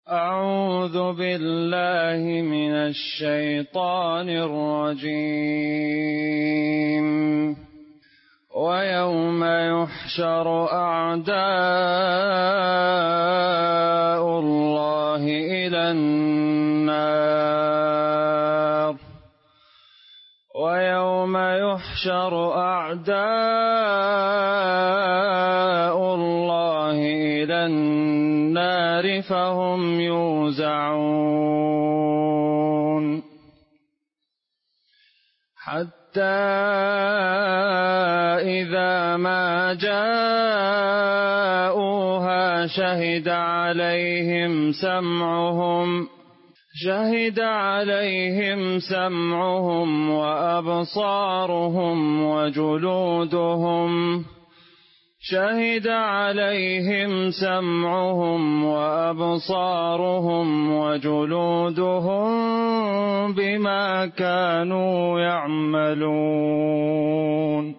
أعوذ بالله من الشيطان الرجيم. ويوم يحشر أعداء الله إلى النار ويوم يحشر أعداء الله إلى النار فهم يوزعون حتى إذا ما جاءوها شهد عليهم سمعهم وأبصارهم وجلودهم بما كانوا يعملون.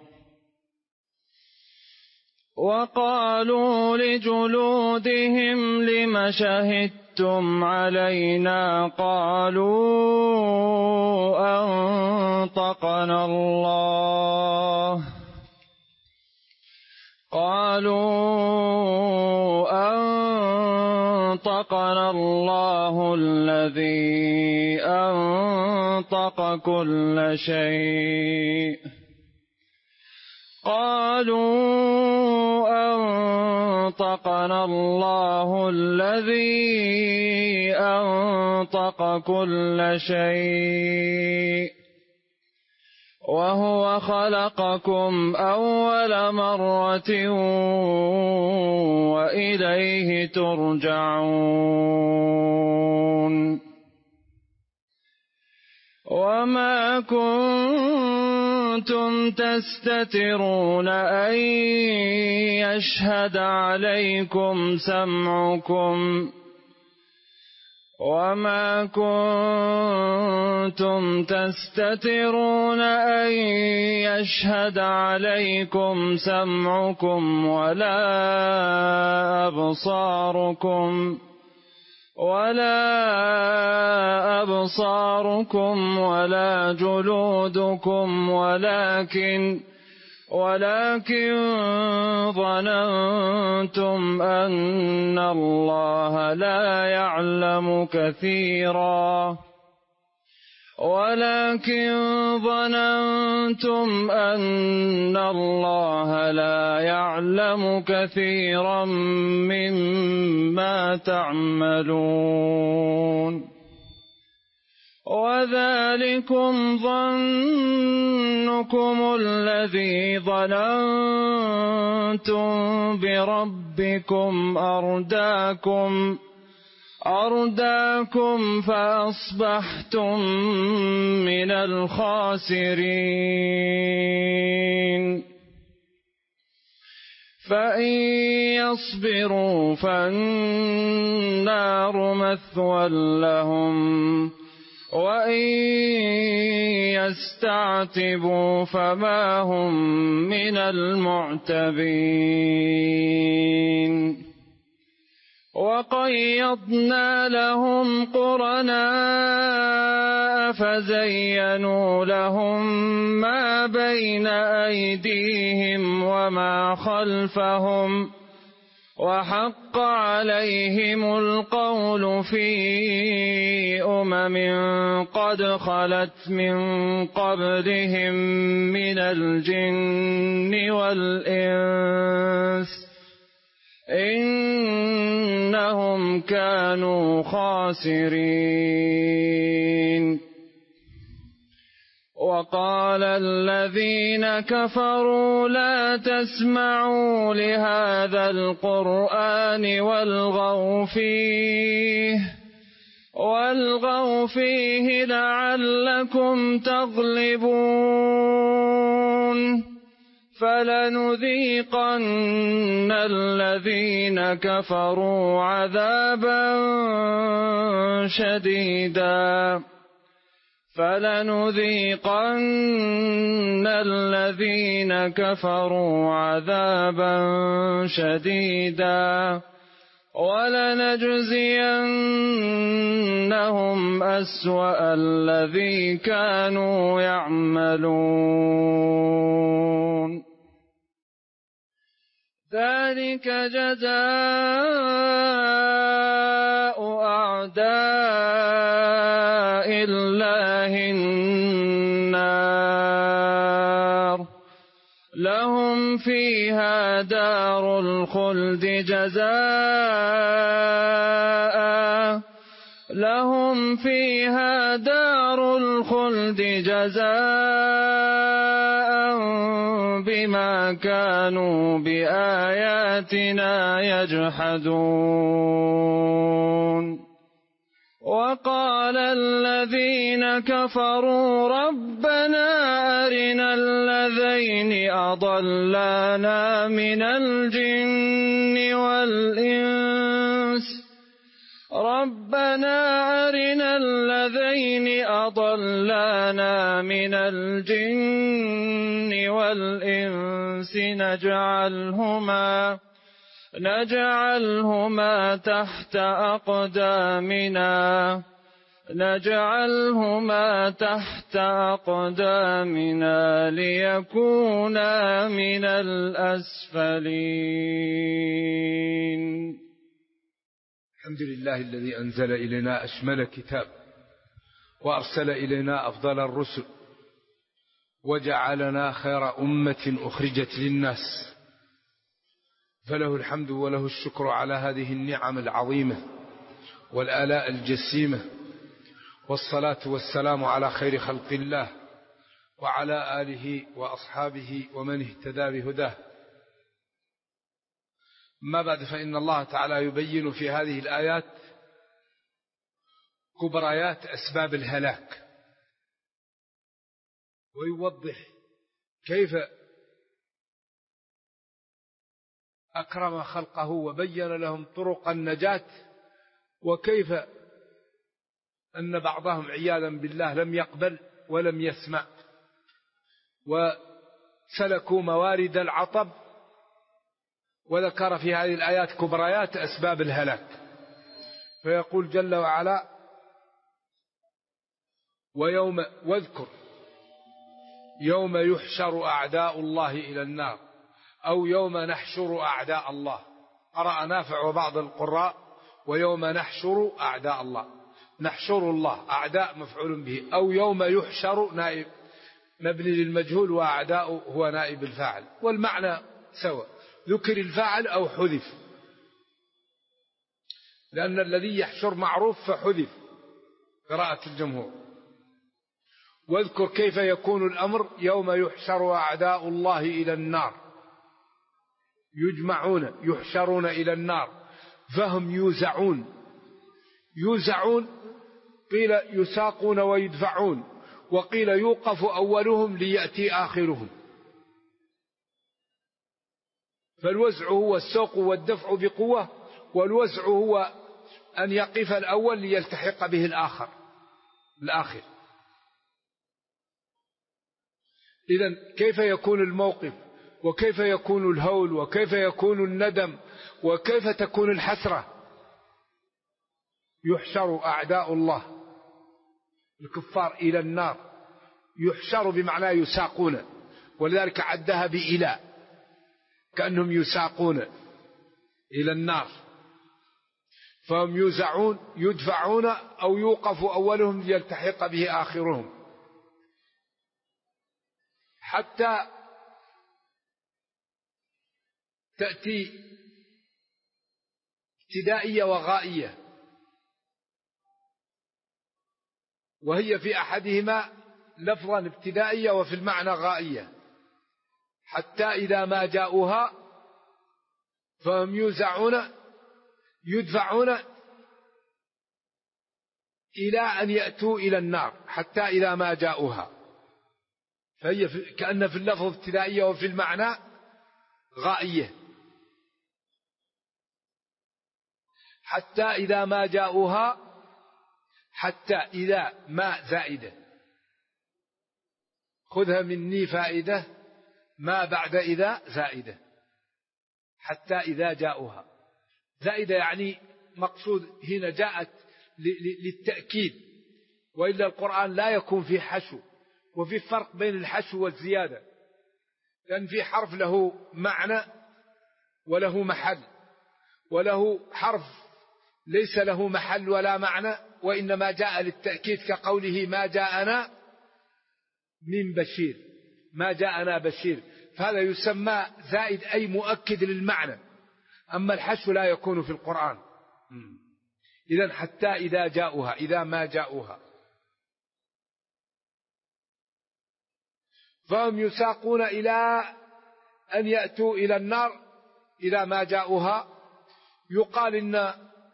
وقالوا لجلودهم لم شهدتم علينا؟ قالوا أنطقنا الله الذي أنطق كل شيء وهو خلقكم أول مرة وإليه ترجعون. وما كنتم تستترون أن يشهد عليكم سمعكم ولا أبصاركم ولا جلودكم ولكن ظننتم أن الله لا يعلم كثيرا مما تعملون. وذلكم ظنكم الذي ظننتم بربكم أرداكم فأصبحتم من الخاسرين. فإن يصبروا فالنار مثوى لهم وإن يستعتبوا فما هم من المعتبين. وقيضنا لهم قرناء فزينوا لهم ما بين أيديهم وما خلفهم وحق عليهم القول في قد خلت من قبلهم من الجن والإنس إنهم كانوا خاسرين. وقال الذين كفروا لا تسمعوا لهذا القرآن والغوا فيه لعلكم تغلبون. فلنذيقن الذين كفروا عذابا شديدا ولنجزينهم أسوأ الذي كانوا يعملون ذلك جزاء أعداء الله النار لهم فيها دار الخلد جزاء بما كانوا بآياتنا يجحدون وقال الذين كفروا ربنا أرنا الذين أضلانا من الجن والإنس نجعلهما تحت أقدامنا ليكونا من الأسفلين. الحمد لله الذي أنزل إلينا أشمل كتاب وأرسل إلينا أفضل الرسل وجعلنا خير أمة أخرجت للناس، فله الحمد وله الشكر على هذه النعم العظيمة والآلاء الجسيمة، والصلاة والسلام على خير خلق الله وعلى آله وأصحابه ومن اهتدى بهداه. ما بعد، فإن الله تعالى يبين في هذه الآيات كبريات أسباب الهلاك، ويوضح كيف أكرم خلقه وبين لهم طرق النجاة، وكيف أن بعضهم عياذا بالله لم يقبل ولم يسمع وسلكوا موارد العطب. وذكر في هذه الآيات كبريات أسباب الهلاك، فيقول جل وعلا: واذكر يوم يحشر أعداء الله إلى النار، أو يوم نحشر أعداء الله. قرأ نافع وبعض القراء ويوم نحشر أعداء الله، نحشر الله، أعداء مفعول به، أو يوم يحشر نائب مبني للمجهول وأعداء هو نائب الفاعل، والمعنى سواء، ذكر الفاعل أو حذف، لأن الذي يحشر معروف فحذف، قراءة الجمهور. واذكر كيف يكون الأمر يوم يحشر أعداء الله إلى النار، يحشرون إلى النار فهم يوزعون، قيل يساقون ويدفعون، وقيل يوقف أولهم ليأتي آخرهم. فالوزع هو السوق والدفع بقوة، والوزع هو أن يقف الأول ليلتحق به الآخر. إذن كيف يكون الموقف، وكيف يكون الهول، وكيف يكون الندم، وكيف تكون الحسرة؟ يحشر أعداء الله الكفار إلى النار، يحشر بمعنى يساقون، ولذلك عدها بإله، كأنهم يساقون إلى النار، فهم يوزعون يدفعون أو يوقف أولهم ليلتحق به آخرهم، حتى تأتي ابتدائية وغائية، وهي في أحدهما لفظا ابتدائية وفي المعنى غائية. حتى إذا ما جاءوها فهم يدفعون إلى أن يأتوا إلى النار، حتى إذا ما جاءوها، فهي كأن في اللفظ ابتدائية وفي المعنى غائية. حتى إذا ما جاءوها، حتى إذا ما زائدة، خذها مني فائدة، ما بعد إذا زائدة، حتى إذا جاءوها، زائدة يعني مقصود هنا جاءت للتأكيد، وإلا القرآن لا يكون فيه حشو. وفي فرق بين الحشو والزيادة، لأن في حرف له معنى وله محل، وله حرف ليس له محل ولا معنى وإنما جاء للتأكيد، كقوله ما جاءنا من بشير، ما جاءنا بشير، فهذا يسمى زائد أي مؤكد للمعنى. أما الحشو لا يكون في القرآن. إذن حتى إذا جاءوها، إذا ما جاءوها، فهم يساقون إلى أن يأتوا إلى النار إذا ما جاءوها. يقال إن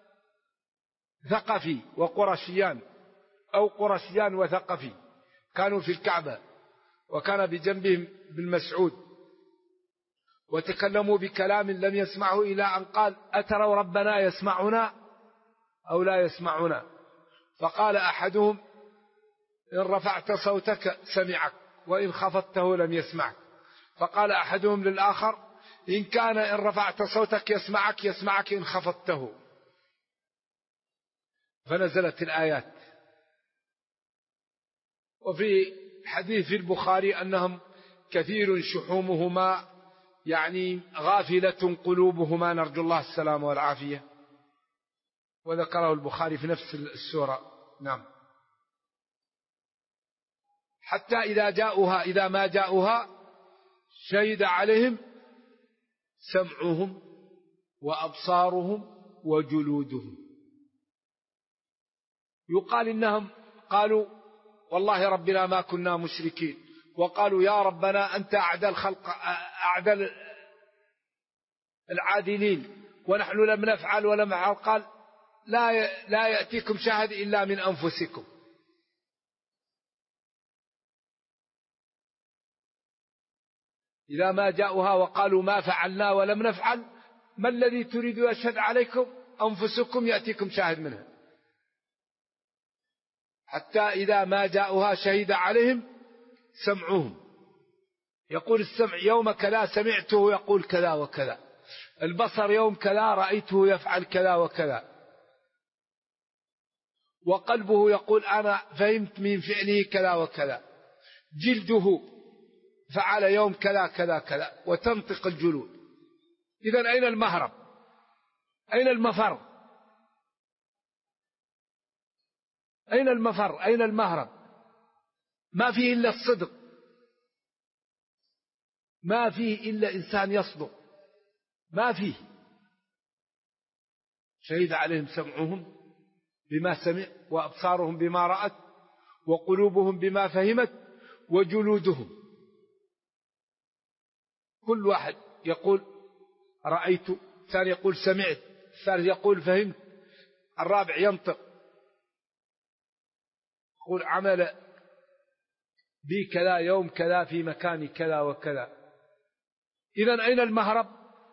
ثقفي وقرشيان أو قرشيان وثقفي كانوا في الكعبة، وكان بجنبهم بن مسعود، وتكلموا بكلام لم يسمعه إلى أن قال أتروا ربنا يسمعنا أو لا يسمعنا؟ فقال أحدهم إن رفعت صوتك سمعك وإن خفضته لم يسمعك. فقال أحدهم للآخر إن كان إن رفعت صوتك يسمعك إن خفضته. فنزلت الآيات. وفي حديث البخاري أنهم كثير شحومهما، يعني غافلة قلوبهما، نرجو الله السلامة والعافية. وذكره البخاري في نفس السورة. نعم. حتى إذا جاءوها، إذا ما جاءوها شهد عليهم سمعهم وأبصارهم وجلودهم. يقال إنهم قالوا والله ربنا ما كنا مشركين، وقالوا يا ربنا أنت أعدى الخلق، أعدى العادلين، ونحن لم نفعل ولم نفعل. قال لا يأتيكم شاهد إلا من أنفسكم. إذا ما جاءوها وقالوا ما فعلنا ولم نفعل، ما الذي تريد يشهد عليكم؟ أنفسكم يأتيكم شاهد منها. حتى إذا ما جاءوها شهد عليهم سمعهم. يقول السمع يوم كذا سمعته يقول كذا وكذا، البصر يوم كذا رأيته يفعل كذا وكذا، وقلبه يقول أنا فهمت من فعله كذا وكذا، جلده فعل يوم كذا كذا كذا، وتنطق الجلود. إذن أين المهرب؟ أين المفر؟ أين المفر؟ أين المهرب؟ ما فيه إلا الصدق، ما فيه إلا إنسان يصدق، ما فيه. شهد عليهم سمعهم بما سمع، وأبصارهم بما رأت، وقلوبهم بما فهمت، وجلودهم. كل واحد يقول رأيت، الثاني يقول سمعت، الثالث يقول فهمت، الرابع ينطق يقول عمل بي كذا يوم كذا في مكان كذا وكذا. إذن أين المهرب؟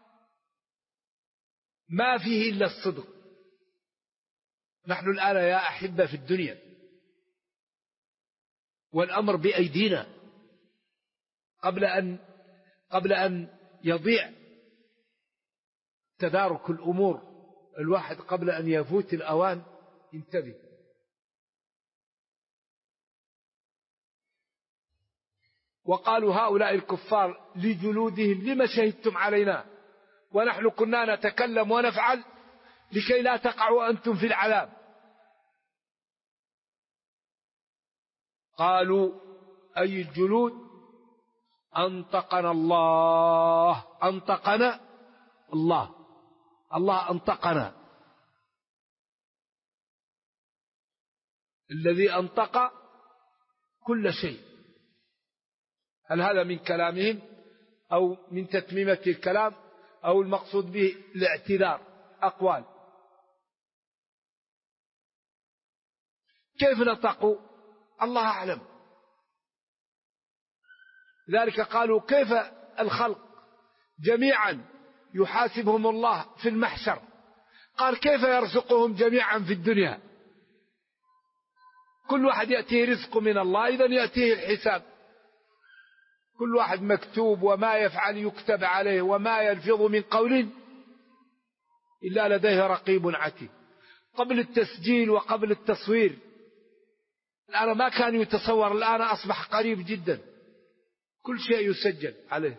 ما فيه إلا الصدق. نحن الآن يا أحبة في الدنيا والأمر بأيدينا، قبل أن يضيع تدارك الأمور، الواحد قبل أن يفوت الأوان ينتبه. وقالوا هؤلاء الكفار لجلودهم لما شهدتم علينا ونحن كنا نتكلم ونفعل لكي لا تقعوا أنتم في العذاب. قالوا أي الجلود؟ أنطقنا الله، أنطقنا الله، الله أنطقنا، الذي أنطق كل شيء. هل هذا من كلامهم أو من تتميمة الكلام أو المقصود به الاعتذار؟ أقوال. كيف نطقوا؟ الله أعلم. ذلك قالوا كيف الخلق جميعا يحاسبهم الله في المحشر؟ قال كيف يرزقهم جميعا في الدنيا؟ كل واحد يأتيه رزق من الله، إذن يأتيه الحساب. كل واحد مكتوب، وما يفعل يكتب عليه، وما يلفظ من قول إلا لديه رقيب عتيد. قبل التسجيل وقبل التصوير، الآن ما كان يتصور، الآن أصبح قريب جدا، كل شيء يسجل عليه.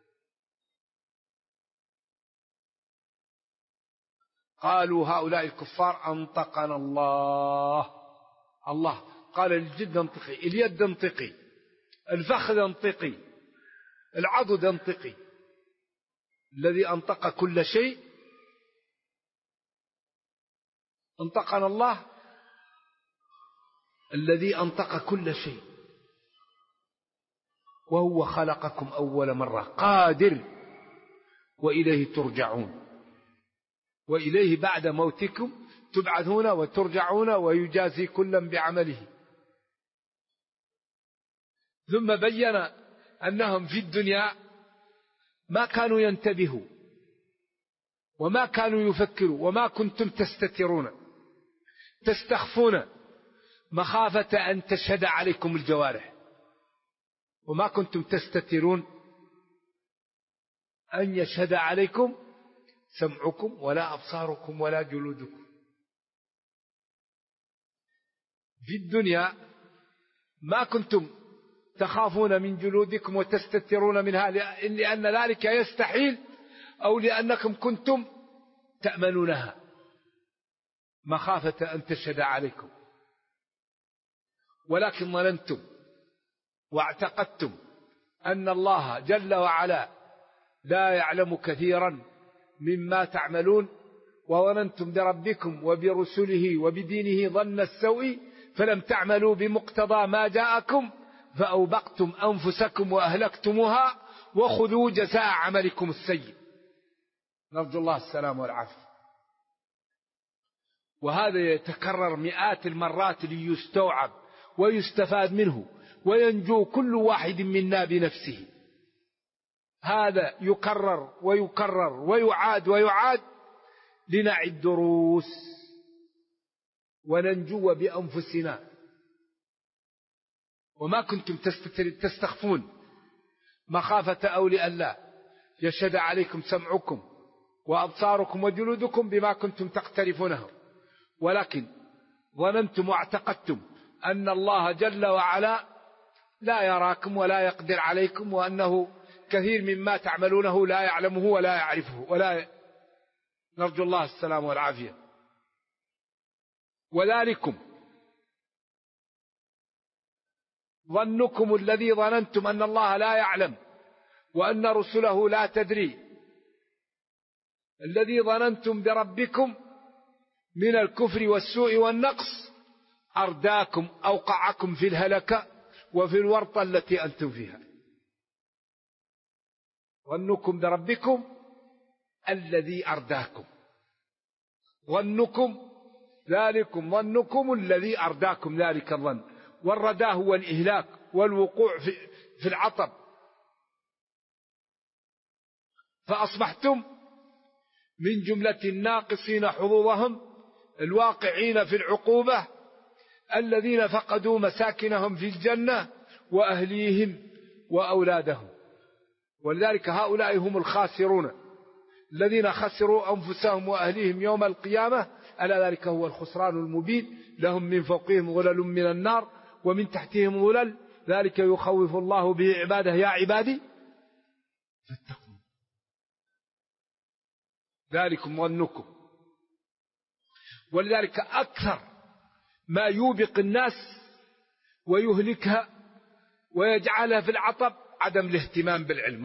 قالوا هؤلاء الكفار أنطقنا الله. الله قال للجد انطقي، اليد انطقي، الفخذ انطقي، العضد انطقي. الذي أنطق كل شيء انطقنا الله، الذي أنطق كل شيء، وهو خلقكم أول مرة، قادر، وإليه ترجعون، وإليه بعد موتكم تبعثون وترجعون، ويجازي كلا بعمله. ثم بين أنهم في الدنيا ما كانوا ينتبهوا، وما كانوا يفكروا، وما كنتم تستترون تستخفون مخافة أن تشهد عليكم الجوارح، وما كنتم تستترون أن يشهد عليكم سمعكم ولا أبصاركم ولا جلودكم. في الدنيا ما كنتم تخافون من جلودكم وتستترون منها لأن ذلك يستحيل، أو لأنكم كنتم تأمنونها مخافة أن تشهد عليكم، ولكن ظننتم واعتقدتم أن الله جل وعلا لا يعلم كثيرا مما تعملون، وظننتم بربكم وبرسله وبدينه ظن السوء، فلم تعملوا بمقتضى ما جاءكم، فأوبقتم أنفسكم وأهلكتموها، وخذوا جزاء عملكم السيء. نرجو الله السلام والعافية. وهذا يتكرر مئات المرات ليستوعب ويستفاد منه، وينجو كل واحد منا بنفسه. هذا يكرر ويكرر ويعاد ويعاد لنعد دروس وننجو بأنفسنا. وما كنتم تستخفون مخافة أولي الله يشهد عليكم سمعكم وأبصاركم وجلودكم بما كنتم تقترفونه، ولكن ظننتم واعتقدتم أن الله جل وعلا لا يراكم ولا يقدر عليكم، وأنه كثير مما تعملونه لا يعلمه ولا يعرفه نرجو الله السلام والعافية. وذلكم ظنكم الذي ظننتم أن الله لا يعلم وأن رسله لا تدري، الذي ظننتم بربكم من الكفر والسوء والنقص، أرداكم، أوقعكم في الهلكة وفي الورطة التي أنتم فيها. ظنكم بربكم الذي أرداكم، ظنكم ذلكم ظنكم الذي أرداكم ذلك الظن، والرداء هو الإهلاك والوقوع في العطب. فأصبحتم من جملة الناقصين حظوظهم الواقعين في العقوبة، الذين فقدوا مساكنهم في الجنة وأهليهم وأولادهم. ولذلك هؤلاء هم الخاسرون الذين خسروا أنفسهم وأهليهم يوم القيامة، ألا ذلك هو الخسران المبين. لهم من فوقهم ظلل من النار ومن تحتهم ظلل، ذلك يخوف الله به عباده يا عبادي فاتقون. ذلكم ظنكم. ولذلك أكثر ما يوبق الناس ويهلكها ويجعلها في العطب عدم الاهتمام بالعلم.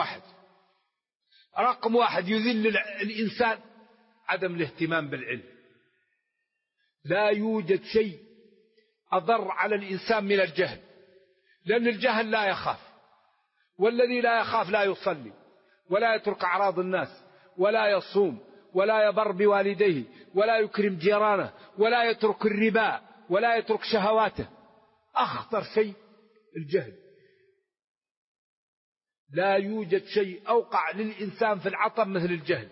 رقم واحد يذل الإنسان عدم الاهتمام بالعلم. لا يوجد شيء أضر على الإنسان من الجهل، لأن الجهل لا يخاف، والذي لا يخاف لا يصلي ولا يترك أعراض الناس ولا يصوم ولا يبر بوالديه ولا يكرم جيرانه ولا يترك الربا ولا يترك شهواته. أخطر شيء الجهل. لا يوجد شيء أوقع للإنسان في العطب مثل الجهل.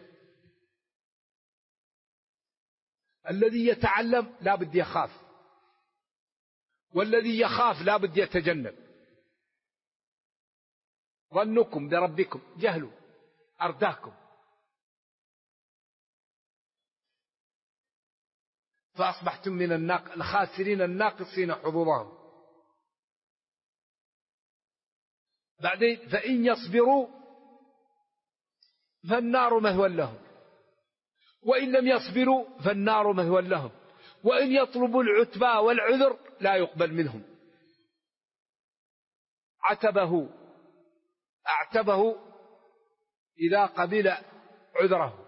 الذي يتعلم لا بد يخاف، والذي يخاف لا بد يتجنب. ظنكم بربكم جهلوا أرداكم. فأصبحتم من الخاسرين الناقصين حظوظهم. بعدين فإن يصبروا فالنار مثوى لهم، وإن لم يصبروا فالنار مثوى لهم، وإن يطلبوا العتبى والعذر لا يقبل منهم. أعتبه إذا قبل عذره.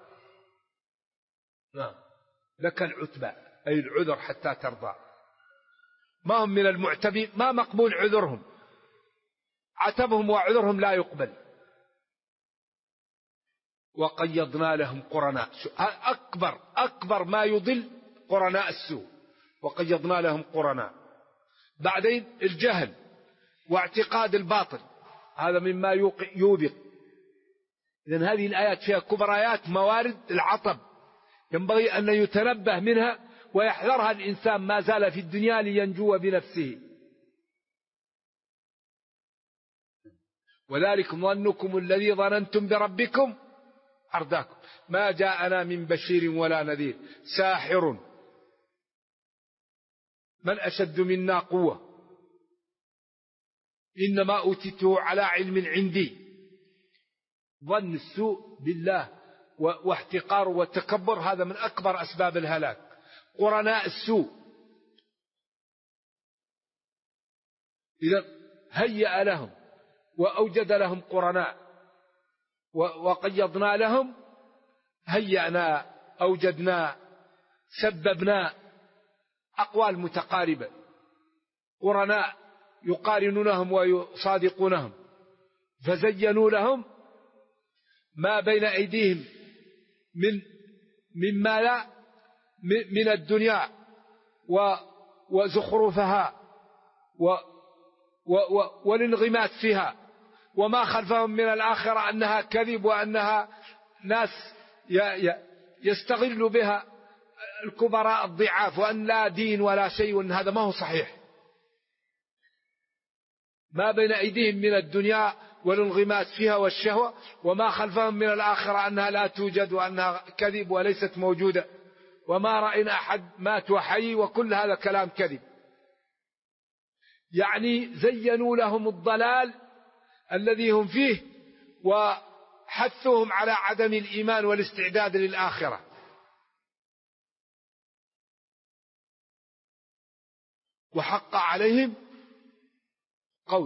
لك العتبى أي العذر حتى ترضى. ما هم من المعتبين، ما مقبول عذرهم، عتبهم وعذرهم لا يقبل. وقيضنا لهم قرناء، أكبر ما يضل قرناء السوء. وقيضنا لهم قرناء. بعدين الجهل واعتقاد الباطل، هذا مما يوبق. إذن هذه الآيات فيها كبريات موارد العطب، ينبغي أن يتنبه منها ويحذرها الإنسان ما زال في الدنيا لينجو بنفسه. وذلكم ظنكم الذي ظننتم بربكم أرداكم ما جاءنا من بشير ولا نذير ساحر من أشد منا قوة إنما أوتيته على علم عندي. ظن السوء بالله واحتقار والتكبر هذا من أكبر أسباب الهلاك. قرناء السوء، إذا هيأ لهم وأوجد لهم قرناء. وقيضنا لهم، هيأنا، أوجدنا، سببنا، أقوال متقاربة. قرناء يقارنونهم ويصادقونهم. فزينوا لهم ما بين أيديهم مما لا من الدنيا وزخرفها والانغماس فيها، وما خلفهم من الآخرة أنها كذب، وأنها ناس يستغل بها الكبراء الضعاف، وأن لا دين ولا شيء، وأن هذا ما هو صحيح. ما بين أيديهم من الدنيا والانغماس فيها والشهوة، وما خلفهم من الآخرة أنها لا توجد، وأنها كذب وليست موجودة، وما رأينا أحد مات وحي، وكل هذا كلام كذب. يعني زينوا لهم الضلال الذي هم فيه، وحثوهم على عدم الإيمان والاستعداد للآخرة. وحق عليهم قول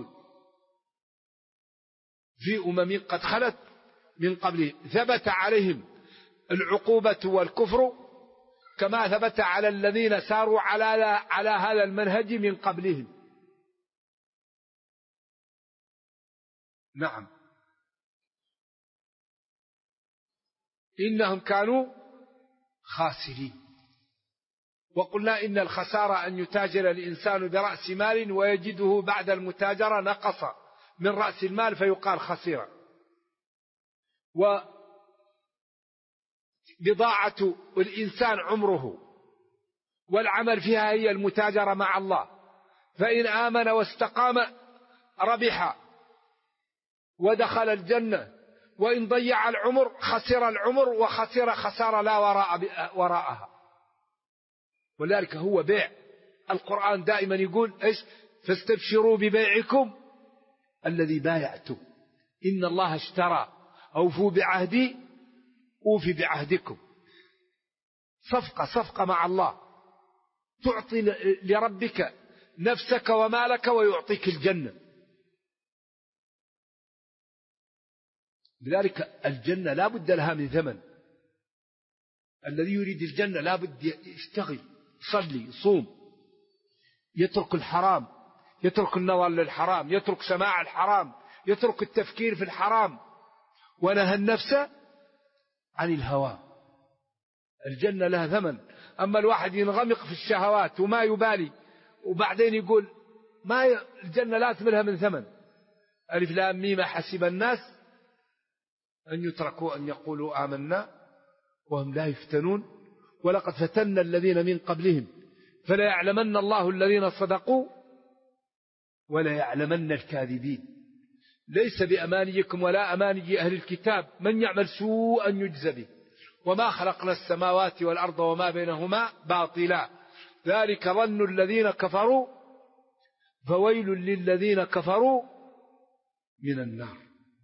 في أمم قد خلت من قبلهم، ثبت عليهم العقوبة والكفر كما ثبت على الذين ساروا على هذا المنهج من قبلهم. نعم، إنهم كانوا خاسرين. وقلنا إن الخسارة أن يتاجر الإنسان برأس مال ويجده بعد المتاجرة نقص من رأس المال فيقال خسيرا. وبضاعة الإنسان عمره، والعمل فيها هي المتاجرة مع الله. فإن آمن واستقام ربح ودخل الجنة، وإن ضيع العمر خسر العمر وخسر خسارة لا وراءها. ولذلك هو بيع. القرآن دائما يقول إيش؟ فاستبشروا ببيعكم الذي بايعتم إن الله اشترى، أوفوا بعهدي أوفي بعهدكم. صفقة مع الله، تعطي لربك نفسك ومالك ويعطيك الجنة. لذلك الجنة لا بد لها من ثمن. الذي يريد الجنة لا بد يشتغل، يصلي، يصوم، يترك الحرام، يترك النظر للحرام، يترك سماع الحرام، يترك التفكير في الحرام، ونهى النفس عن الهوى. الجنة لها ثمن. أما الواحد ينغمق في الشهوات وما يبالي، وبعدين يقول الجنة لا تملها من ثمن. ألف لام ميم حسب الناس أن يتركوا أن يقولوا آمنا وهم لا يفتنون ولقد فتنا الذين من قبلهم فلا يعلمن الله الذين صدقوا ولا يعلمن الكاذبين. ليس بأمانيكم ولا أماني أهل الكتاب من يعمل سوءا يجزى به وما خلقنا السماوات والأرض وما بينهما باطلا ذلك ظن الذين كفروا فويل للذين كفروا من النار.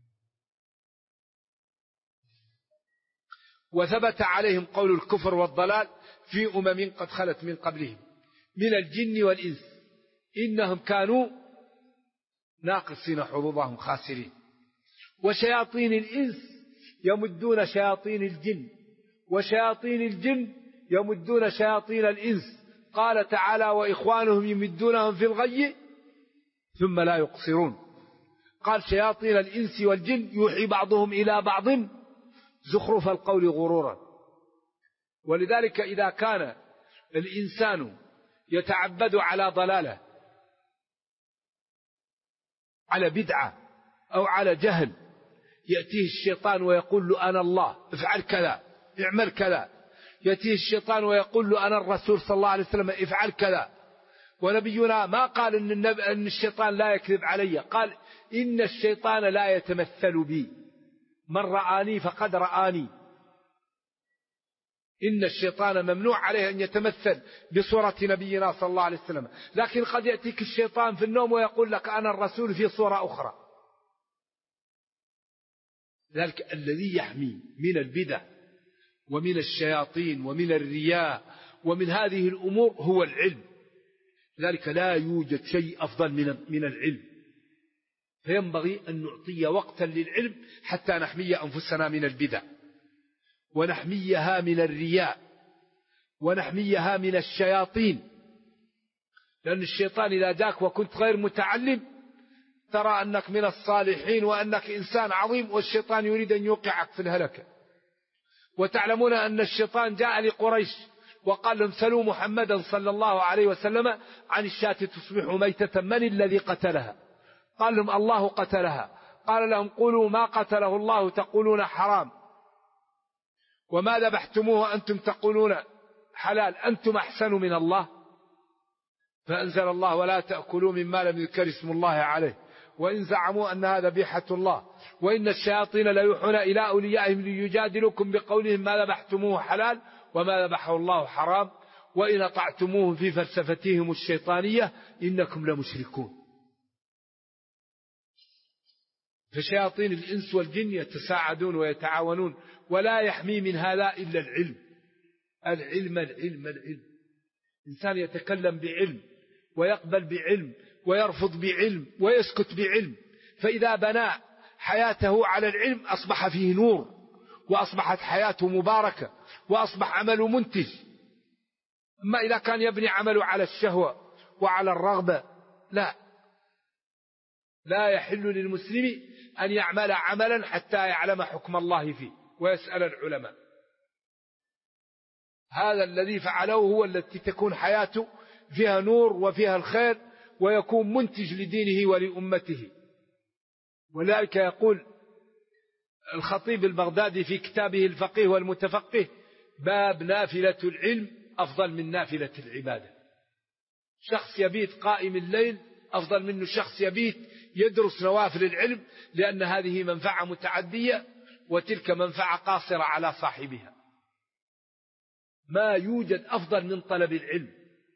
وثبت عليهم قول الكفر والضلال في قد خلت من قبلهم من الجن والإنس إنهم كانوا ناقصين حظوظهم خاسرين. وشياطين الإنس يمدون شياطين الجن وشياطين الجن يمدون شياطين الإنس. قال تعالى وإخوانهم يمدونهم في الغي ثم لا يقصرون. قال شياطين الإنس والجن يوحي بعضهم إلى بعض زخرف القول غرورا. ولذلك إذا كان الإنسان يتعبد على ضلالة على بدعة أو على جهل يأتيه الشيطان ويقول له أنا الله افعل كذا اعمل كذا. يأتيه الشيطان ويقول له أنا الرسول صلى الله عليه وسلم افعل كذا. ونبينا ما قال إن الشيطان لا يكذب علي، قال إن الشيطان لا يتمثل بي من رآني فقد رآني. إن الشيطان ممنوع عليه أن يتمثل بصورة نبينا صلى الله عليه وسلم، لكن قد يأتيك الشيطان في النوم ويقول لك أنا الرسول في صورة أخرى. ذلك الذي يحمي من البدع ومن الشياطين ومن الرياء ومن هذه الأمور هو العلم. ذلك لا يوجد شيء أفضل من العلم، فينبغي أن نعطي وقتا للعلم حتى نحمي أنفسنا من البدع ونحميها من الرياء ونحميها من الشياطين. لأن الشيطان إذا جاك وكنت غير متعلم ترى أنك من الصالحين وأنك إنسان عظيم، والشيطان يريد أن يوقعك في الهلكة. وتعلمون أن الشيطان جاء لقريش وقال لهم سلوا محمدا صلى الله عليه وسلم عن الشاة تصبح ميتة من الذي قتلها؟ قال لهم الله قتلها. قال لهم قولوا ما قتله الله تقولون حرام، وما ذبحتموه أنتم تقولون حلال، أنتم أحسن من الله. فأنزل الله ولا تأكلوا مما لم يذكر اسم الله عليه وإن زعموا أنها ذبيحة الله وإن الشياطين ليوحون إلى أوليائهم ليجادلوكم بقولهم ما ذبحتموه حلال وما ذبحه الله حرام وإن أطعتموهم في فلسفتهم الشيطانية إنكم لمشركون. فشياطين الإنس والجن يتساعدون ويتعاونون، ولا يحمي من هذا إلا العلم. العلم العلم العلم. إنسان يتكلم بعلم ويقبل بعلم ويرفض بعلم ويسكت بعلم، فإذا بنى حياته على العلم أصبح فيه نور وأصبحت حياته مباركة وأصبح عمله منتج. أما إذا كان يبني عمله على الشهوة وعلى الرغبة لا يحل للمسلم أن يعمل عملا حتى يعلم حكم الله فيه ويسأل العلماء. هذا الذي فعله هو التي تكون حياته فيها نور وفيها الخير ويكون منتج لدينه ولأمته. ولذلك يقول الخطيب البغدادي في كتابه الفقيه والمتفقه باب نافلة العلم أفضل من نافلة العبادة. شخص يبيت قائم الليل أفضل منه شخص يبيت يدرس نوافل العلم، لأن هذه منفعة متعدية وتلك منفعة قاصرة على صاحبها. ما يوجد أفضل من طلب العلم،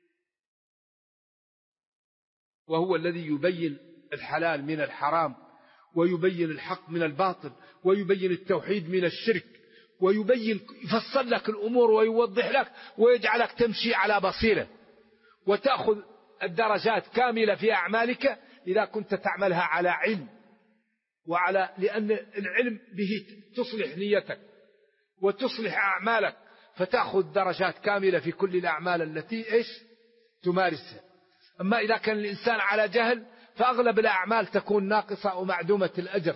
وهو الذي يبين الحلال من الحرام ويبين الحق من الباطل ويبين التوحيد من الشرك ويبين يفصل لك الأمور ويوضح لك ويجعلك تمشي على بصيرة وتأخذ الدرجات كاملة في أعمالك إذا كنت تعملها على علم لأن العلم به تصلح نيتك وتصلح أعمالك فتأخذ درجات كاملة في كل الأعمال التي تمارسها. أما إذا كان الإنسان على جهل فأغلب الأعمال تكون ناقصة ومعدومة الأجر.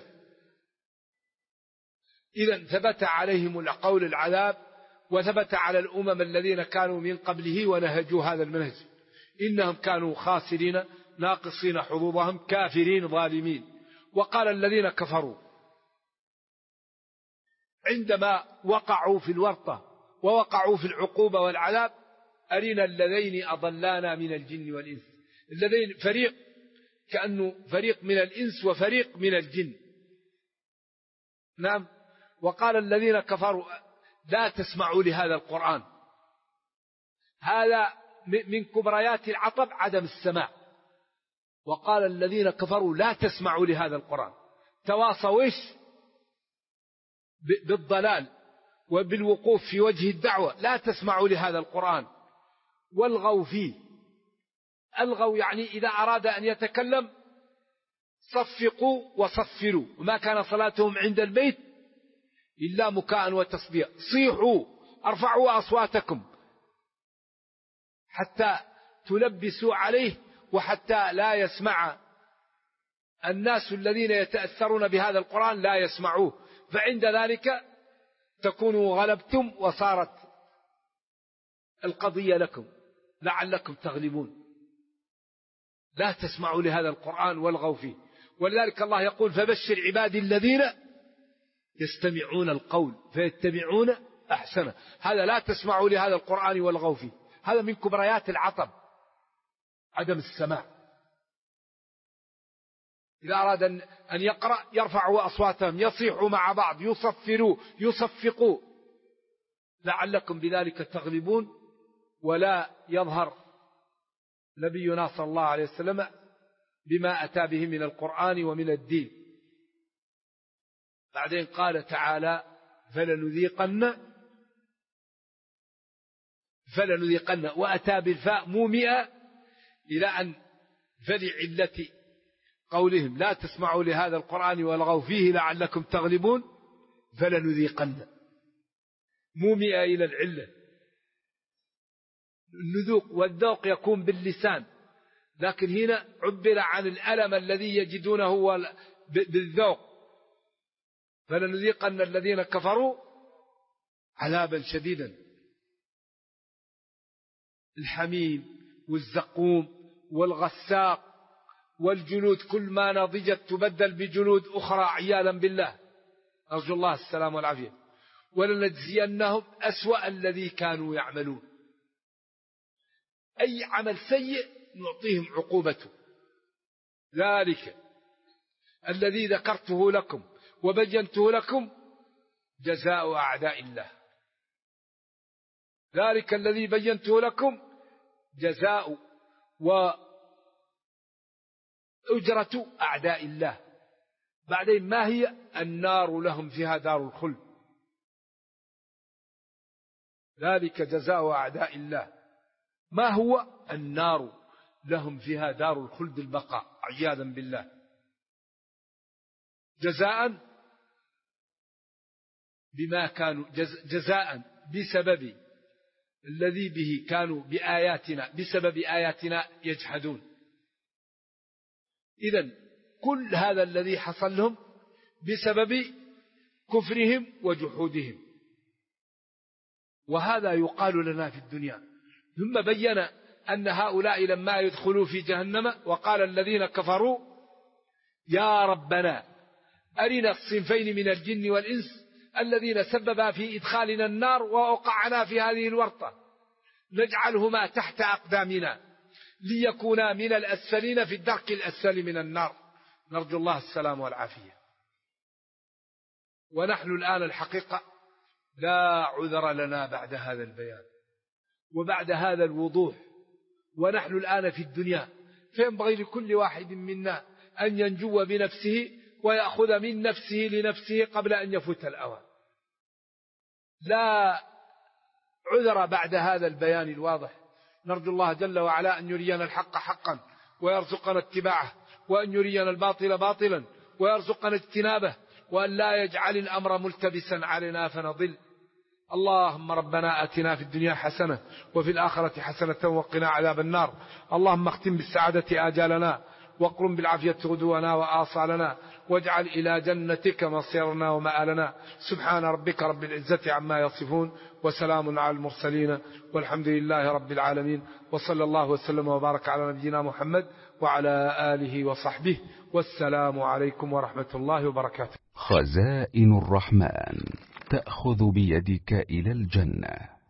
إذا ثبت عليهم القول العذاب وثبت على الأمم الذين كانوا من قبله ونهجوا هذا المنهج إنهم كانوا خاسرين ناقصين حظوظهم كافرين ظالمين. وقال الذين كفروا عندما وقعوا في الورطة ووقعوا في العقوبة والعذاب أرنا الذين أضلانا من الجن والإنس. الذين فريق كأنه فريق من الإنس وفريق من الجن. نعم. وقال الذين كفروا لا تسمعوا لهذا القرآن. هذا من كبريات العطب عدم السماع. وقال الذين كفروا لا تسمعوا لهذا القرآن، تواصوا بالضلال وبالوقوف في وجه الدعوة. لا تسمعوا لهذا القرآن والغوا فيه. الغوا يعني إذا أراد أن يتكلم صفقوا وصفروا، وما كان صلاتهم عند البيت إلا مكاء وتصديا. صيحوا ارفعوا أصواتكم حتى تلبسوا عليه، وحتى لا يسمع الناس الذين يتأثرون بهذا القرآن لا يسمعوه، فعند ذلك تكونوا غلبتم وصارت القضية لكم لعلكم تغلبون. لا تسمعوا لهذا القرآن والغوا فيه. ولذلك الله يقول فبشر عبادي الذين يستمعون القول فيتبعون أحسنه. هذا لا تسمعوا لهذا القرآن والغوا فيه. هذا من كبريات العطب عدم السماع. إذا أراد أن يقرأ يرفعوا أصواتهم، يصيحوا مع بعض، يصفروا يصفقوا لعلكم بذلك تغلبون. ولا يظهر نبينا صلى الله عليه وسلم بما أتى به من القرآن ومن الدين. بعدين قال تعالى فلنذيقن وأتى بالفاء مومئة إلى أن فلعلة قولهم لا تسمعوا لهذا القرآن والغوا فيه لعلكم تغلبون. فلنذيقن مومئة إلى العلة. النذوق والذوق يكون باللسان، لكن هنا عبر عن الألم الذي يجدونه بالذوق. فلنذيقن الذين كفروا عذابا شديدا. الحميم والزقوم والغساق والجلود كل ما نضجت تبدل بجلود أخرى عياذا بالله، أرجو الله السلام والعافية. ولنجزينهم أسوأ الذي كانوا يعملون. أي عمل سيء نعطيهم عقوبته. ذلك الذي ذكرته لكم وبينته لكم جزاء أعداء الله. ذلك الذي بينته لكم جزاء وأجرة أعداء الله. بعدين ما هي؟ النار لهم فيها دار الخلد. ذلك جزاء أعداء الله. ما هو؟ النار لهم فيها دار الخلد البقاء عياذا بالله. جزاء بما كانوا جزاء بسبب الذي به كانوا بسبب آياتنا يجحدون. إذن كل هذا الذي حصل لهم بسبب كفرهم وجحودهم. وهذا يقال لنا في الدنيا. ثم بين أن هؤلاء لما يدخلوا في جهنم وقال الذين كفروا يا ربنا أرنا الصنفين من الجن والإنس الذين سببا في إدخالنا النار ووقعنا في هذه الورطة نجعلهما تحت أقدامنا ليكونا من الأسفلين في الدرك الأسفل من النار. نرجو الله السلام والعافية. ونحن الآن الحقيقة لا عذر لنا بعد هذا البيان وبعد هذا الوضوح. ونحن الآن في الدنيا، فينبغي لكل واحد منا أن ينجو بنفسه ويأخذ من نفسه لنفسه قبل أن يفوت الأوان. لا عذر بعد هذا البيان الواضح. نرجو الله جل وعلا أن يرينا الحق حقا ويرزقنا اتباعه، وأن يرينا الباطل باطلا ويرزقنا اجتنابه، وأن لا يجعل الأمر ملتبسا علينا فنضل. اللهم ربنا آتنا في الدنيا حسنة وفي الآخرة حسنة وقنا عذاب النار. اللهم اختم بالسعادة آجالنا واقرم بالعافية غدونا وآصالنا، واجعل إلى جنتك مصيرنا ومآلنا. سبحان ربك رب العزة عما يصفون وسلام على المرسلين والحمد لله رب العالمين. وصلى الله وسلم وبارك على نبينا محمد وعلى آله وصحبه، والسلام عليكم ورحمة الله وبركاته. خزائن الرحمن تأخذ بيدك إلى الجنة.